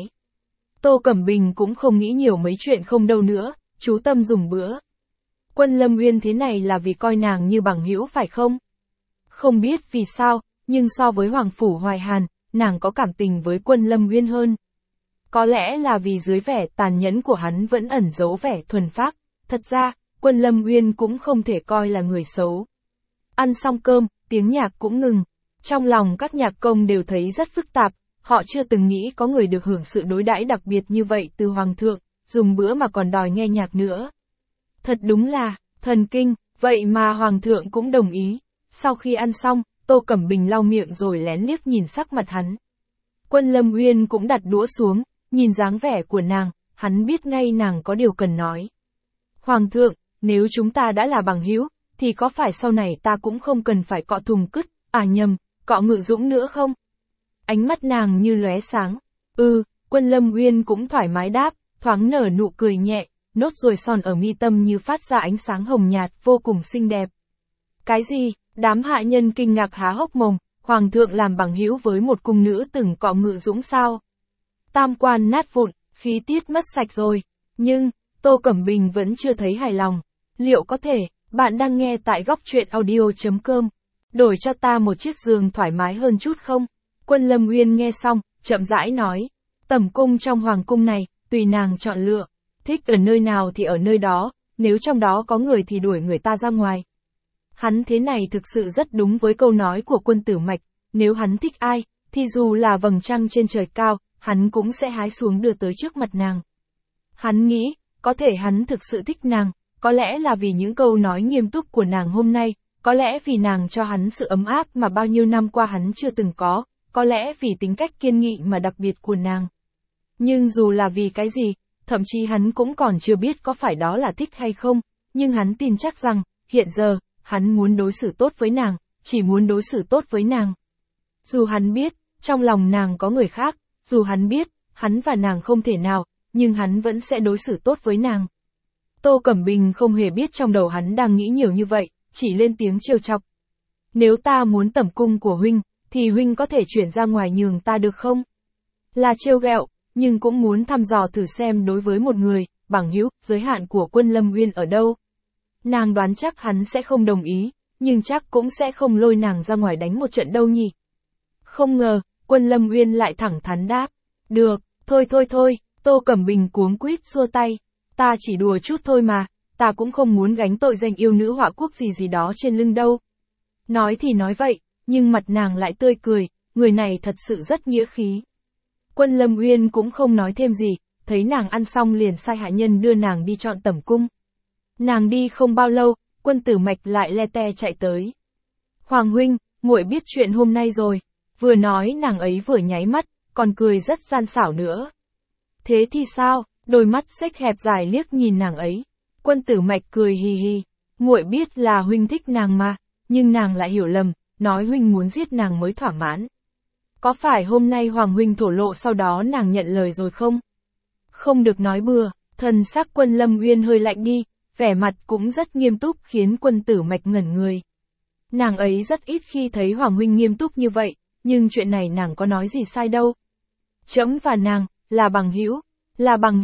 Tô Cẩm Bình cũng không nghĩ nhiều mấy chuyện không đâu nữa, chú tâm dùng bữa. Quân Lâm Uyên thế này là vì coi nàng như bằng hữu phải không? Không biết vì sao, nhưng so với Hoàng Phủ Hoài Hàn, nàng có cảm tình với Quân Lâm Uyên hơn. Có lẽ là vì dưới vẻ tàn nhẫn của hắn vẫn ẩn giấu vẻ thuần phác, thật ra, Quân Lâm Uyên cũng không thể coi là người xấu. Ăn xong cơm, tiếng nhạc cũng ngừng. Trong lòng các nhạc công đều thấy rất phức tạp, họ chưa từng nghĩ có người được hưởng sự đối đãi đặc biệt như vậy từ Hoàng thượng, dùng bữa mà còn đòi nghe nhạc nữa. Thật đúng là, thần kinh, vậy mà Hoàng thượng cũng đồng ý. Sau khi ăn xong, Tô Cẩm Bình lau miệng rồi lén liếc nhìn sắc mặt hắn. Quân Lâm Uyên cũng đặt đũa xuống, nhìn dáng vẻ của nàng, hắn biết ngay nàng có điều cần nói. Hoàng thượng, nếu chúng ta đã là bằng hữu, thì có phải sau này ta cũng không cần phải cọ thùng cứt, à nhầm, cọ ngự dũng nữa không? Ánh mắt nàng như lóe sáng. Ừ, Quân Lâm Uyên cũng thoải mái đáp, thoáng nở nụ cười nhẹ, nốt ruồi son ở mi tâm như phát ra ánh sáng hồng nhạt vô cùng xinh đẹp. Cái gì? Đám hạ nhân kinh ngạc há hốc mồm, Hoàng thượng làm bằng hữu với một cung nữ từng cọ ngự dũng sao? Tam quan nát vụn, khí tiết mất sạch rồi. Nhưng, Tô Cẩm Bình vẫn chưa thấy hài lòng. Liệu có thể, bạn đang nghe tại góc truyện audio chấm com. Đổi cho ta một chiếc giường thoải mái hơn chút không? Quân Lâm Uyên nghe xong, chậm rãi nói. Tẩm cung trong hoàng cung này, tùy nàng chọn lựa. Thích ở nơi nào thì ở nơi đó, nếu trong đó có người thì đuổi người ta ra ngoài. Hắn thế này thực sự rất đúng với câu nói của Quân Tử Mạch, nếu hắn thích ai, thì dù là vầng trăng trên trời cao, hắn cũng sẽ hái xuống đưa tới trước mặt nàng. Hắn nghĩ, có thể hắn thực sự thích nàng, có lẽ là vì những câu nói nghiêm túc của nàng hôm nay, có lẽ vì nàng cho hắn sự ấm áp mà bao nhiêu năm qua hắn chưa từng có, có lẽ vì tính cách kiên nghị mà đặc biệt của nàng. Nhưng dù là vì cái gì, thậm chí hắn cũng còn chưa biết có phải đó là thích hay không, nhưng hắn tin chắc rằng, hiện giờ, hắn muốn đối xử tốt với nàng, chỉ muốn đối xử tốt với nàng. Dù hắn biết, trong lòng nàng có người khác, dù hắn biết, hắn và nàng không thể nào, nhưng hắn vẫn sẽ đối xử tốt với nàng. Tô Cẩm Bình không hề biết trong đầu hắn đang nghĩ nhiều như vậy, chỉ lên tiếng trêu chọc. Nếu ta muốn tẩm cung của huynh, thì huynh có thể chuyển ra ngoài nhường ta được không? Là trêu ghẹo, nhưng cũng muốn thăm dò thử xem đối với một người, bằng hữu, giới hạn của Quân Lâm Uyên ở đâu. Nàng đoán chắc hắn sẽ không đồng ý, nhưng chắc cũng sẽ không lôi nàng ra ngoài đánh một trận đâu nhỉ. Không ngờ, Quân Lâm Uyên lại thẳng thắn đáp. Được, thôi thôi thôi, Tô Cẩm Bình cuống quýt xua tay. Ta chỉ đùa chút thôi mà, ta cũng không muốn gánh tội danh yêu nữ họa quốc gì gì đó trên lưng đâu. Nói thì nói vậy, nhưng mặt nàng lại tươi cười, người này thật sự rất nghĩa khí. Quân Lâm Uyên cũng không nói thêm gì, thấy nàng ăn xong liền sai hạ nhân đưa nàng đi chọn tẩm cung. Nàng đi không bao lâu, Quân Tử Mạch lại le te chạy tới. Hoàng huynh, muội biết chuyện hôm nay rồi. Vừa nói nàng ấy vừa nháy mắt, còn cười rất gian xảo nữa. Thế thì sao? Đôi mắt xếch hẹp dài liếc nhìn nàng ấy. Quân Tử Mạch cười hì hì. Muội biết là huynh thích nàng mà, nhưng nàng lại hiểu lầm, nói huynh muốn giết nàng mới thỏa mãn. Có phải hôm nay Hoàng huynh thổ lộ sau đó nàng nhận lời rồi không? Không được nói bừa, thần sắc Quân Lâm Uyên hơi lạnh đi, vẻ mặt cũng rất nghiêm túc khiến Quân Tử Mạch ngẩn người. Nàng ấy rất ít khi thấy Hoàng huynh nghiêm túc như vậy, nhưng chuyện này nàng có nói gì sai đâu. Trẫm và nàng, là bằng hữu, là bằng hữu,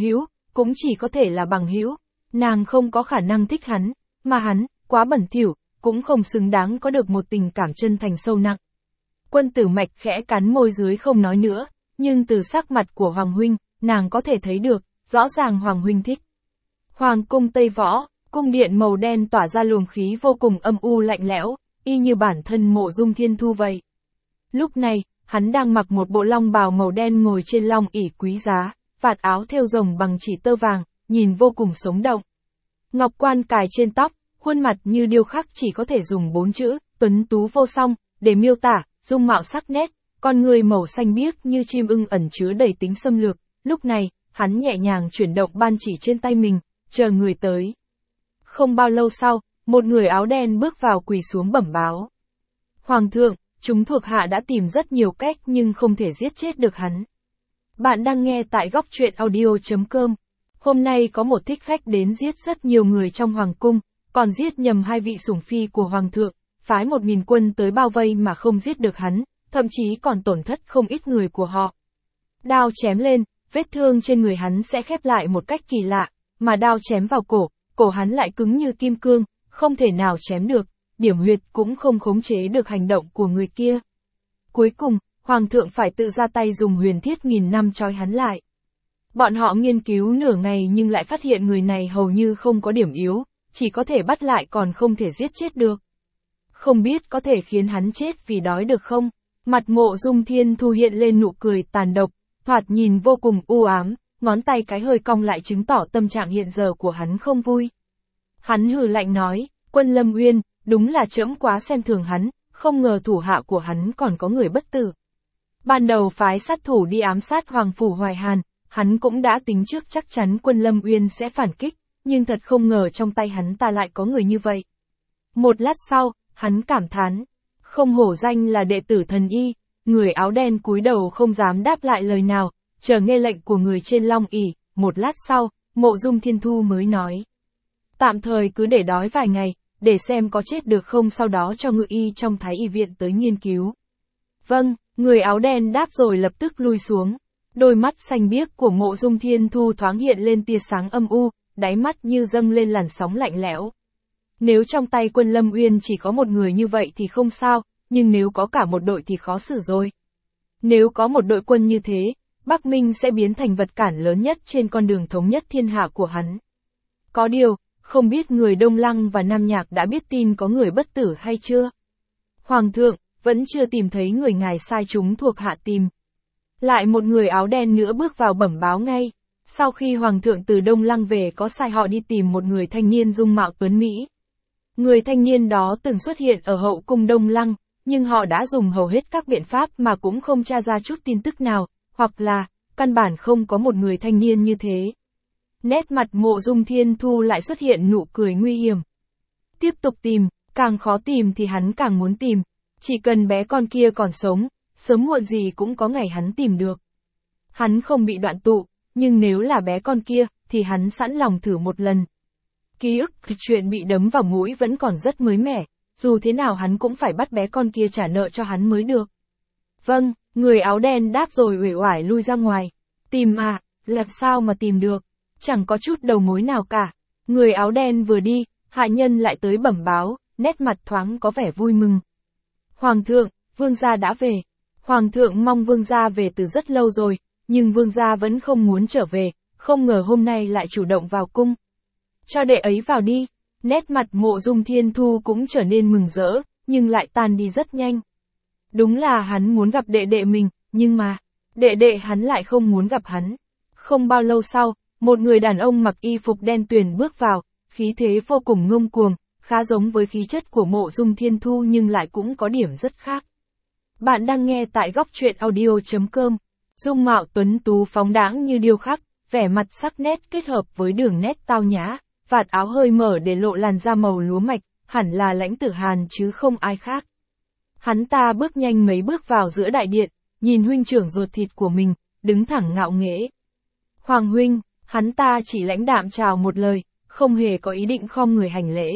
cũng chỉ có thể là bằng hữu, nàng không có khả năng thích hắn, mà hắn, quá bẩn thỉu, cũng không xứng đáng có được một tình cảm chân thành sâu nặng. Quân Tử Mạch khẽ cắn môi dưới không nói nữa, nhưng từ sắc mặt của Hoàng huynh, nàng có thể thấy được, rõ ràng Hoàng huynh thích. Hoàng cung Tây Võ, cung điện màu đen tỏa ra luồng khí vô cùng âm u lạnh lẽo, y như bản thân Mộ Dung Thiên Thu vậy. Lúc này, hắn đang mặc một bộ long bào màu đen ngồi trên long ỷ quý giá, vạt áo thêu rồng bằng chỉ tơ vàng, nhìn vô cùng sống động. Ngọc quan cài trên tóc, khuôn mặt như điêu khắc chỉ có thể dùng bốn chữ, tuấn tú vô song, để miêu tả, dung mạo sắc nét, con người màu xanh biếc như chim ưng ẩn chứa đầy tính xâm lược. Lúc này, hắn nhẹ nhàng chuyển động ban chỉ trên tay mình, chờ người tới. Không bao lâu sau, một người áo đen bước vào quỳ xuống bẩm báo. Hoàng thượng, chúng thuộc hạ đã tìm rất nhiều cách nhưng không thể giết chết được hắn. Bạn đang nghe tại góc truyện audio chấm com. Hôm nay có một thích khách đến giết rất nhiều người trong hoàng cung, còn giết nhầm hai vị sủng phi của hoàng thượng, phái một nghìn quân tới bao vây mà không giết được hắn, thậm chí còn tổn thất không ít người của họ. Đao chém lên, vết thương trên người hắn sẽ khép lại một cách kỳ lạ, mà đao chém vào cổ, cổ hắn lại cứng như kim cương, không thể nào chém được, điểm huyệt cũng không khống chế được hành động của người kia. Cuối cùng, hoàng thượng phải tự ra tay dùng huyền thiết nghìn năm trói hắn lại. Bọn họ nghiên cứu nửa ngày nhưng lại phát hiện người này hầu như không có điểm yếu, chỉ có thể bắt lại còn không thể giết chết được. Không biết có thể khiến hắn chết vì đói được không? Mặt Mộ Dung Thiên Thu hiện lên nụ cười tàn độc, thoạt nhìn vô cùng u ám, ngón tay cái hơi cong lại chứng tỏ tâm trạng hiện giờ của hắn không vui. Hắn hừ lạnh nói, Quân Lâm Uyên, đúng là trẫm quá xem thường hắn, không ngờ thủ hạ của hắn còn có người bất tử. Ban đầu phái sát thủ đi ám sát Hoàng phủ Hoài Hàn, hắn cũng đã tính trước chắc chắn Quân Lâm Uyên sẽ phản kích, nhưng thật không ngờ trong tay hắn ta lại có người như vậy. Một lát sau, hắn cảm thán, không hổ danh là đệ tử thần y, người áo đen cúi đầu không dám đáp lại lời nào, chờ nghe lệnh của người trên long ỷ. Một lát sau, Mộ Dung Thiên Thu mới nói, tạm thời cứ để đói vài ngày, để xem có chết được không, sau đó cho ngự y trong Thái y viện tới nghiên cứu. Vâng, người áo đen đáp rồi lập tức lui xuống. Đôi mắt xanh biếc của Mộ Dung Thiên Thu thoáng hiện lên tia sáng âm u, đáy mắt như dâng lên làn sóng lạnh lẽo. Nếu trong tay Quân Lâm Uyên chỉ có một người như vậy thì không sao, nhưng nếu có cả một đội thì khó xử rồi. Nếu có một đội quân như thế, Bắc Minh sẽ biến thành vật cản lớn nhất trên con đường thống nhất thiên hạ của hắn. Có điều, không biết người Đông Lăng và Nam Nhạc đã biết tin có người bất tử hay chưa? Hoàng thượng, vẫn chưa tìm thấy người ngài sai chúng thuộc hạ tìm. Lại một người áo đen nữa bước vào bẩm báo ngay. Sau khi Hoàng thượng từ Đông Lăng về có sai họ đi tìm một người thanh niên dung mạo tuấn Mỹ. Người thanh niên đó từng xuất hiện ở hậu cung Đông Lăng, nhưng họ đã dùng hầu hết các biện pháp mà cũng không tra ra chút tin tức nào, hoặc là, căn bản không có một người thanh niên như thế. Nét mặt Mộ Dung Thiên Thu lại xuất hiện nụ cười nguy hiểm. Tiếp tục tìm, càng khó tìm thì hắn càng muốn tìm. Chỉ cần bé con kia còn sống, sớm muộn gì cũng có ngày hắn tìm được. Hắn không bị đoạn tụ, nhưng nếu là bé con kia, thì hắn sẵn lòng thử một lần. Ký ức chuyện bị đấm vào mũi vẫn còn rất mới mẻ, dù thế nào hắn cũng phải bắt bé con kia trả nợ cho hắn mới được. Vâng, người áo đen đáp rồi uể oải lui ra ngoài. Tìm à, làm sao mà tìm được, chẳng có chút đầu mối nào cả. Người áo đen vừa đi, hạ nhân lại tới bẩm báo, nét mặt thoáng có vẻ vui mừng. Hoàng thượng, vương gia đã về. Hoàng thượng mong vương gia về từ rất lâu rồi, nhưng vương gia vẫn không muốn trở về, không ngờ hôm nay lại chủ động vào cung. Cho đệ ấy vào đi. Nét mặt Mộ Dung Thiên Thu cũng trở nên mừng rỡ, nhưng lại tan đi rất nhanh. Đúng là hắn muốn gặp đệ đệ mình, nhưng mà, đệ đệ hắn lại không muốn gặp hắn. Không bao lâu sau, một người đàn ông mặc y phục đen tuyền bước vào, khí thế vô cùng ngông cuồng, khá giống với khí chất của Mộ Dung Thiên Thu nhưng lại cũng có điểm rất khác. Bạn đang nghe tại góc truyện audio chấm com. Dung mạo tuấn tú phóng đãng như điêu khắc, vẻ mặt sắc nét kết hợp với đường nét tao nhã, vạt áo hơi mở để lộ làn da màu lúa mạch, hẳn là Lãnh Tử Hàn chứ không ai khác. Hắn ta bước nhanh mấy bước vào giữa đại điện, nhìn huynh trưởng ruột thịt của mình, đứng thẳng ngạo nghễ. Hoàng huynh, hắn ta chỉ lãnh đạm chào một lời, không hề có ý định khom người hành lễ.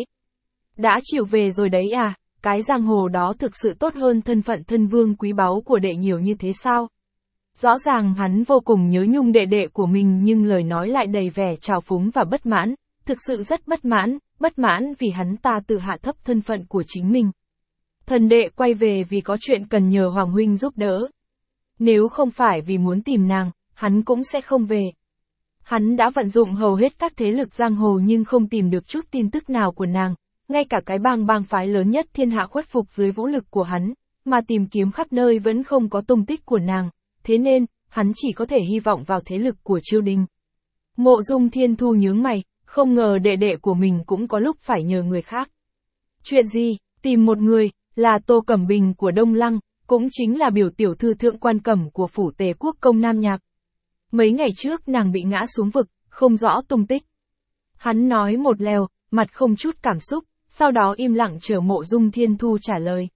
Đã chịu về rồi đấy à, cái giang hồ đó thực sự tốt hơn thân phận thân vương quý báu của đệ nhiều như thế sao? Rõ ràng hắn vô cùng nhớ nhung đệ đệ của mình nhưng lời nói lại đầy vẻ trào phúng và bất mãn, thực sự rất bất mãn, bất mãn vì hắn ta tự hạ thấp thân phận của chính mình. Thần đệ quay về vì có chuyện cần nhờ Hoàng huynh giúp đỡ. Nếu không phải vì muốn tìm nàng, hắn cũng sẽ không về. Hắn đã vận dụng hầu hết các thế lực giang hồ nhưng không tìm được chút tin tức nào của nàng, ngay cả cái bang bang phái lớn nhất thiên hạ khuất phục dưới vũ lực của hắn, mà tìm kiếm khắp nơi vẫn không có tung tích của nàng, thế nên, hắn chỉ có thể hy vọng vào thế lực của Chiêu Đình. Mộ Dung Thiên Thu nhướng mày, không ngờ đệ đệ của mình cũng có lúc phải nhờ người khác. Chuyện gì? Tìm một người, là Tô Cẩm Bình của Đông Lăng, cũng chính là biểu tiểu thư thượng quan Cẩm của phủ Tề Quốc công Nam Nhạc. Mấy ngày trước nàng bị ngã xuống vực, không rõ tung tích. Hắn nói một lèo, mặt không chút cảm xúc, sau đó im lặng chờ Mộ Dung Thiên Thu trả lời.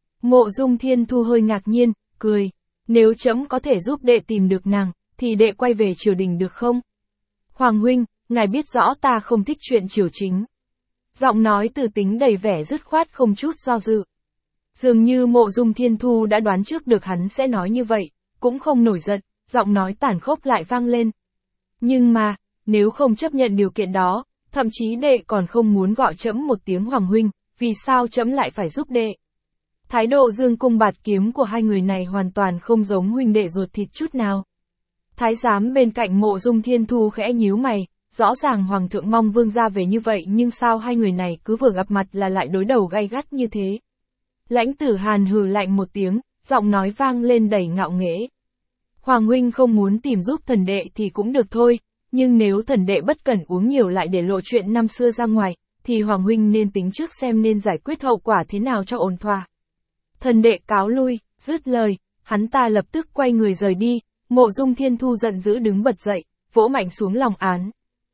Mộ Dung Thiên Thu hơi ngạc nhiên, cười. Nếu trẫm có thể giúp đệ tìm được nàng, thì đệ quay về triều đình được không? Hoàng huynh, ngài biết rõ ta không thích chuyện triều chính. Giọng nói từ tính đầy vẻ dứt khoát không chút do dự. Dường như Mộ Dung Thiên Thu đã đoán trước được hắn sẽ nói như vậy, cũng không nổi giận, giọng nói tàn khốc lại vang lên. Nhưng mà, nếu không chấp nhận điều kiện đó, thậm chí đệ còn không muốn gọi trẫm một tiếng Hoàng huynh, vì sao trẫm lại phải giúp đệ? Thái độ dương cung bạt kiếm của hai người này hoàn toàn không giống huynh đệ ruột thịt chút nào. Thái giám bên cạnh Mộ Dung Thiên Thu khẽ nhíu mày, rõ ràng Hoàng thượng mong vương gia về như vậy nhưng sao hai người này cứ vừa gặp mặt là lại đối đầu gay gắt như thế. Lãnh Tử Hàn hừ lạnh một tiếng, giọng nói vang lên đầy ngạo nghễ. Hoàng huynh không muốn tìm giúp thần đệ thì cũng được thôi, nhưng nếu thần đệ bất cẩn uống nhiều lại để lộ chuyện năm xưa ra ngoài, thì Hoàng huynh nên tính trước xem nên giải quyết hậu quả thế nào cho ổn thỏa. Thần đệ cáo lui, dứt lời, hắn ta lập tức quay người rời đi, Mộ Dung Thiên Thu giận dữ đứng bật dậy, vỗ mạnh xuống lòng án.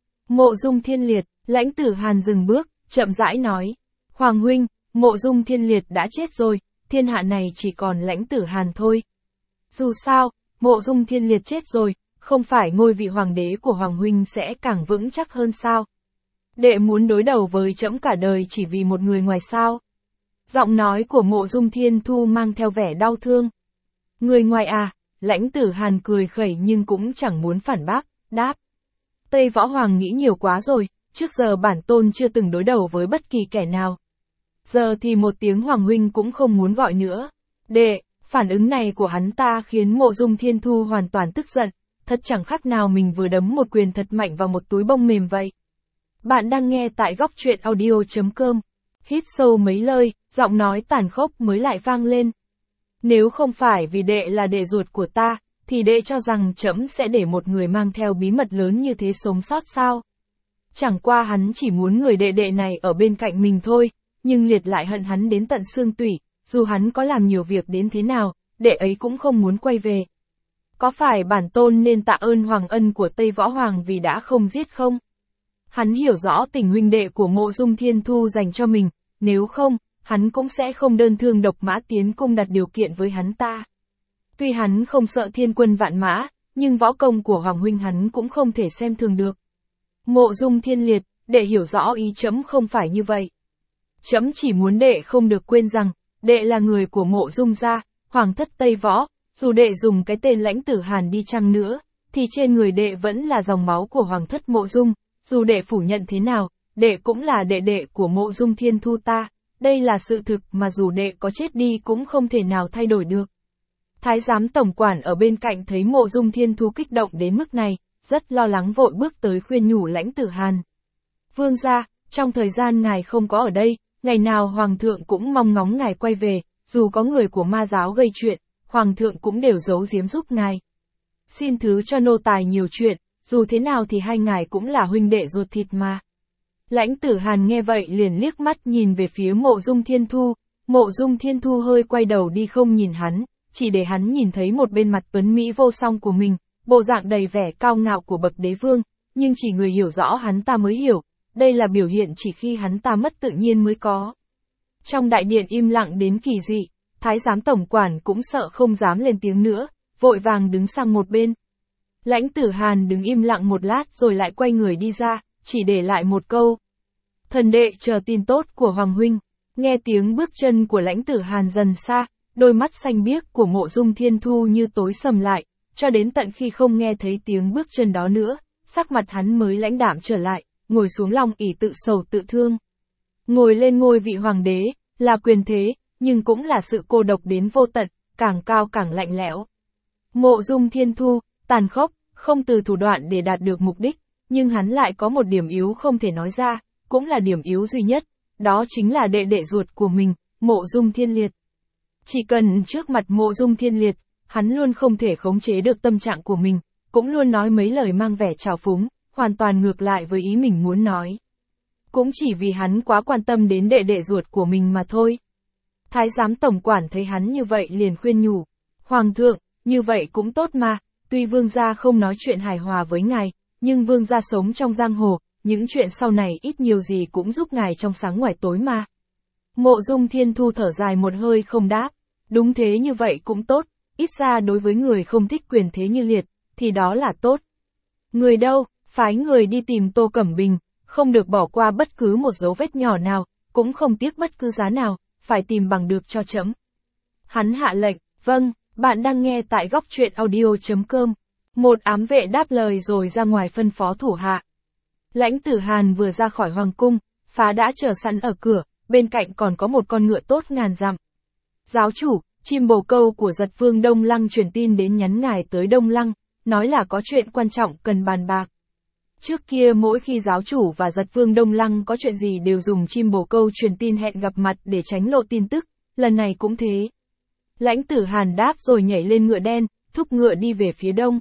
Mộ Dung Thiên Liệt, Lãnh Tử Hàn dừng bước, chậm rãi nói. Hoàng huynh, Mộ Dung Thiên Liệt đã chết rồi, thiên hạ này chỉ còn Lãnh Tử Hàn thôi. Dù sao, Mộ Dung Thiên Liệt chết rồi, không phải ngôi vị hoàng đế của Hoàng huynh sẽ càng vững chắc hơn sao? Đệ muốn đối đầu với trẫm cả đời chỉ vì một người ngoài sao? Giọng nói của Mộ Dung Thiên Thu mang theo vẻ đau thương. Người ngoài à? Lãnh Tử Hàn cười khẩy nhưng cũng chẳng muốn phản bác, đáp. Tây Võ Hoàng nghĩ nhiều quá rồi, trước giờ bản tôn chưa từng đối đầu với bất kỳ kẻ nào. Giờ thì một tiếng Hoàng huynh cũng không muốn gọi nữa. Đệ, phản ứng này của hắn ta khiến Mộ Dung Thiên Thu hoàn toàn tức giận, thật chẳng khác nào mình vừa đấm một quyền thật mạnh vào một túi bông mềm vậy. Bạn đang nghe tại góc truyện audio chấm com. Hít sâu mấy lời, giọng nói tàn khốc mới lại vang lên. Nếu không phải vì đệ là đệ ruột của ta, thì đệ cho rằng trẫm sẽ để một người mang theo bí mật lớn như thế sống sót sao? Chẳng qua hắn chỉ muốn người đệ đệ này ở bên cạnh mình thôi, nhưng Liệt lại hận hắn đến tận xương tủy, dù hắn có làm nhiều việc đến thế nào, đệ ấy cũng không muốn quay về. Có phải bản tôn nên tạ ơn hoàng ân của Tây Võ Hoàng vì đã không giết không? Hắn hiểu rõ tình huynh đệ của Mộ Dung Thiên Thu dành cho mình, nếu không, hắn cũng sẽ không đơn thương độc mã tiến cung đặt điều kiện với hắn ta. Tuy hắn không sợ thiên quân vạn mã, nhưng võ công của Hoàng huynh hắn cũng không thể xem thường được. Mộ Dung Thiên Liệt, đệ hiểu rõ ý trẫm không phải như vậy. Trẫm chỉ muốn đệ không được quên rằng, đệ là người của Mộ Dung gia, hoàng thất Tây Võ, dù đệ dùng cái tên Lãnh Tử Hàn đi chăng nữa, thì trên người đệ vẫn là dòng máu của hoàng thất Mộ Dung, dù đệ phủ nhận thế nào, đệ cũng là đệ đệ của Mộ Dung Thiên Thu ta, đây là sự thực mà dù đệ có chết đi cũng không thể nào thay đổi được. Thái giám tổng quản ở bên cạnh thấy Mộ Dung Thiên Thu kích động đến mức này, rất lo lắng vội bước tới khuyên nhủ Lãnh Tử Hàn. Vương gia, trong thời gian ngài không có ở đây, ngày nào hoàng thượng cũng mong ngóng ngài quay về, dù có người của ma giáo gây chuyện, hoàng thượng cũng đều giấu giếm giúp ngài. Xin thứ cho nô tài nhiều chuyện, dù thế nào thì hai ngài cũng là huynh đệ ruột thịt mà. Lãnh Tử Hàn nghe vậy liền liếc mắt nhìn về phía Mộ Dung Thiên Thu, Mộ Dung Thiên Thu hơi quay đầu đi không nhìn hắn, chỉ để hắn nhìn thấy một bên mặt tuấn mỹ vô song của mình, bộ dạng đầy vẻ cao ngạo của bậc đế vương, nhưng chỉ người hiểu rõ hắn ta mới hiểu, đây là biểu hiện chỉ khi hắn ta mất tự nhiên mới có. Trong đại điện im lặng đến kỳ dị, thái giám tổng quản cũng sợ không dám lên tiếng nữa, vội vàng đứng sang một bên. Lãnh Tử Hàn đứng im lặng một lát rồi lại quay người đi ra, chỉ để lại một câu. Thần đệ chờ tin tốt của Hoàng huynh. Nghe tiếng bước chân của Lãnh Tử Hàn dần xa, đôi mắt xanh biếc của Mộ Dung Thiên Thu như tối sầm lại, cho đến tận khi không nghe thấy tiếng bước chân đó nữa, sắc mặt hắn mới lãnh đạm trở lại, ngồi xuống long ỷ tự sầu tự thương. Ngồi lên ngôi vị hoàng đế, là quyền thế, nhưng cũng là sự cô độc đến vô tận, càng cao càng lạnh lẽo. Mộ Dung Thiên Thu, tàn khốc, không từ thủ đoạn để đạt được mục đích, nhưng hắn lại có một điểm yếu không thể nói ra, cũng là điểm yếu duy nhất, đó chính là đệ đệ ruột của mình, Mộ Dung Thiên Liệt. Chỉ cần trước mặt Mộ Dung Thiên Liệt, hắn luôn không thể khống chế được tâm trạng của mình, cũng luôn nói mấy lời mang vẻ trào phúng, hoàn toàn ngược lại với ý mình muốn nói. Cũng chỉ vì hắn quá quan tâm đến đệ đệ ruột của mình mà thôi. Thái giám tổng quản thấy hắn như vậy liền khuyên nhủ, Hoàng thượng, như vậy cũng tốt mà, tuy vương gia không nói chuyện hài hòa với ngài, nhưng vương gia sống trong giang hồ, những chuyện sau này ít nhiều gì cũng giúp ngài trong sáng ngoài tối mà. Mộ Dung Thiên Thu thở dài một hơi không đáp, đúng thế như vậy cũng tốt, ít ra đối với người không thích quyền thế như Liệt, thì đó là tốt. Người đâu, phái người đi tìm Tô Cẩm Bình, không được bỏ qua bất cứ một dấu vết nhỏ nào, cũng không tiếc bất cứ giá nào, phải tìm bằng được cho trẫm. Hắn hạ lệnh, vâng, bạn đang nghe tại góc truyện audio chấm com. Một ám vệ đáp lời rồi ra ngoài phân phó thủ hạ. Lãnh Tử Hàn vừa ra khỏi hoàng cung, phá đã chờ sẵn ở cửa, bên cạnh còn có một con ngựa tốt ngàn dặm. Giáo chủ, chim bồ câu của Giật Vương Đông Lăng truyền tin đến nhắn ngài tới Đông Lăng, nói là có chuyện quan trọng cần bàn bạc. Trước kia mỗi khi giáo chủ và Giật Vương Đông Lăng có chuyện gì đều dùng chim bồ câu truyền tin hẹn gặp mặt để tránh lộ tin tức, lần này cũng thế. Lãnh Tử Hàn đáp rồi nhảy lên ngựa đen, thúc ngựa đi về phía đông.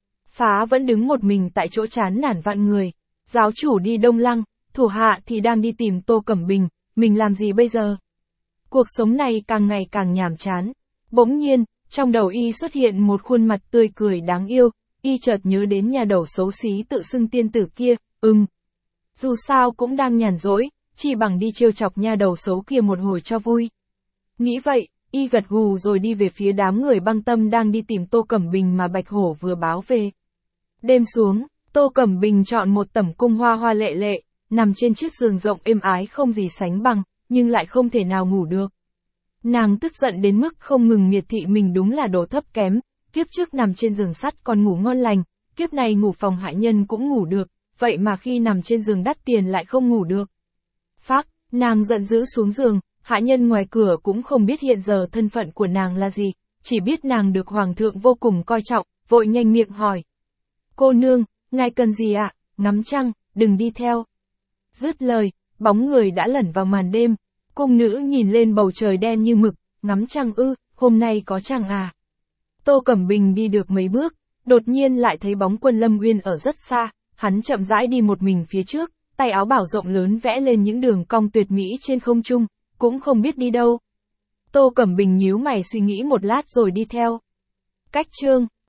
Phá vẫn đứng một mình tại chỗ chán nản vạn người. Giáo chủ đi Đông Lăng, thủ hạ thì đang đi tìm Tô Cẩm Bình, mình làm gì bây giờ? Cuộc sống này càng ngày càng nhàm chán. Bỗng nhiên, trong đầu y xuất hiện một khuôn mặt tươi cười đáng yêu, y chợt nhớ đến nhà đầu xấu xí tự xưng tiên tử kia, ừm. Dù sao cũng đang nhàn rỗi, chỉ bằng đi trêu chọc nha đầu xấu kia một hồi cho vui. Nghĩ vậy, y gật gù rồi đi về phía đám người băng tâm đang đi tìm Tô Cẩm Bình mà Bạch Hổ vừa báo về. Đêm xuống, Tô Cẩm Bình chọn một tẩm cung hoa hoa lệ lệ, nằm trên chiếc giường rộng êm ái không gì sánh bằng, nhưng lại không thể nào ngủ được. Nàng tức giận đến mức không ngừng miệt thị mình đúng là đồ thấp kém, kiếp trước nằm trên giường sắt còn ngủ ngon lành, kiếp này ngủ phòng hạ nhân cũng ngủ được, vậy mà khi nằm trên giường đắt tiền lại không ngủ được. Phác, nàng giận dữ xuống giường, hạ nhân ngoài cửa cũng không biết hiện giờ thân phận của nàng là gì, chỉ biết nàng được hoàng thượng vô cùng coi trọng, vội nhanh miệng hỏi. Cô nương, ngài cần gì ạ? À? Ngắm trăng, đừng đi theo. Dứt lời, bóng người đã lẩn vào màn đêm, cung nữ nhìn lên bầu trời đen như mực, ngắm trăng ư, hôm nay có trăng à? Tô Cẩm Bình đi được mấy bước, đột nhiên lại thấy bóng Quân Lâm Uyên ở rất xa, hắn chậm rãi đi một mình phía trước, tay áo bảo rộng lớn vẽ lên những đường cong tuyệt mỹ trên không trung, cũng không biết đi đâu. Tô Cẩm Bình nhíu mày suy nghĩ một lát rồi đi theo. Cách chương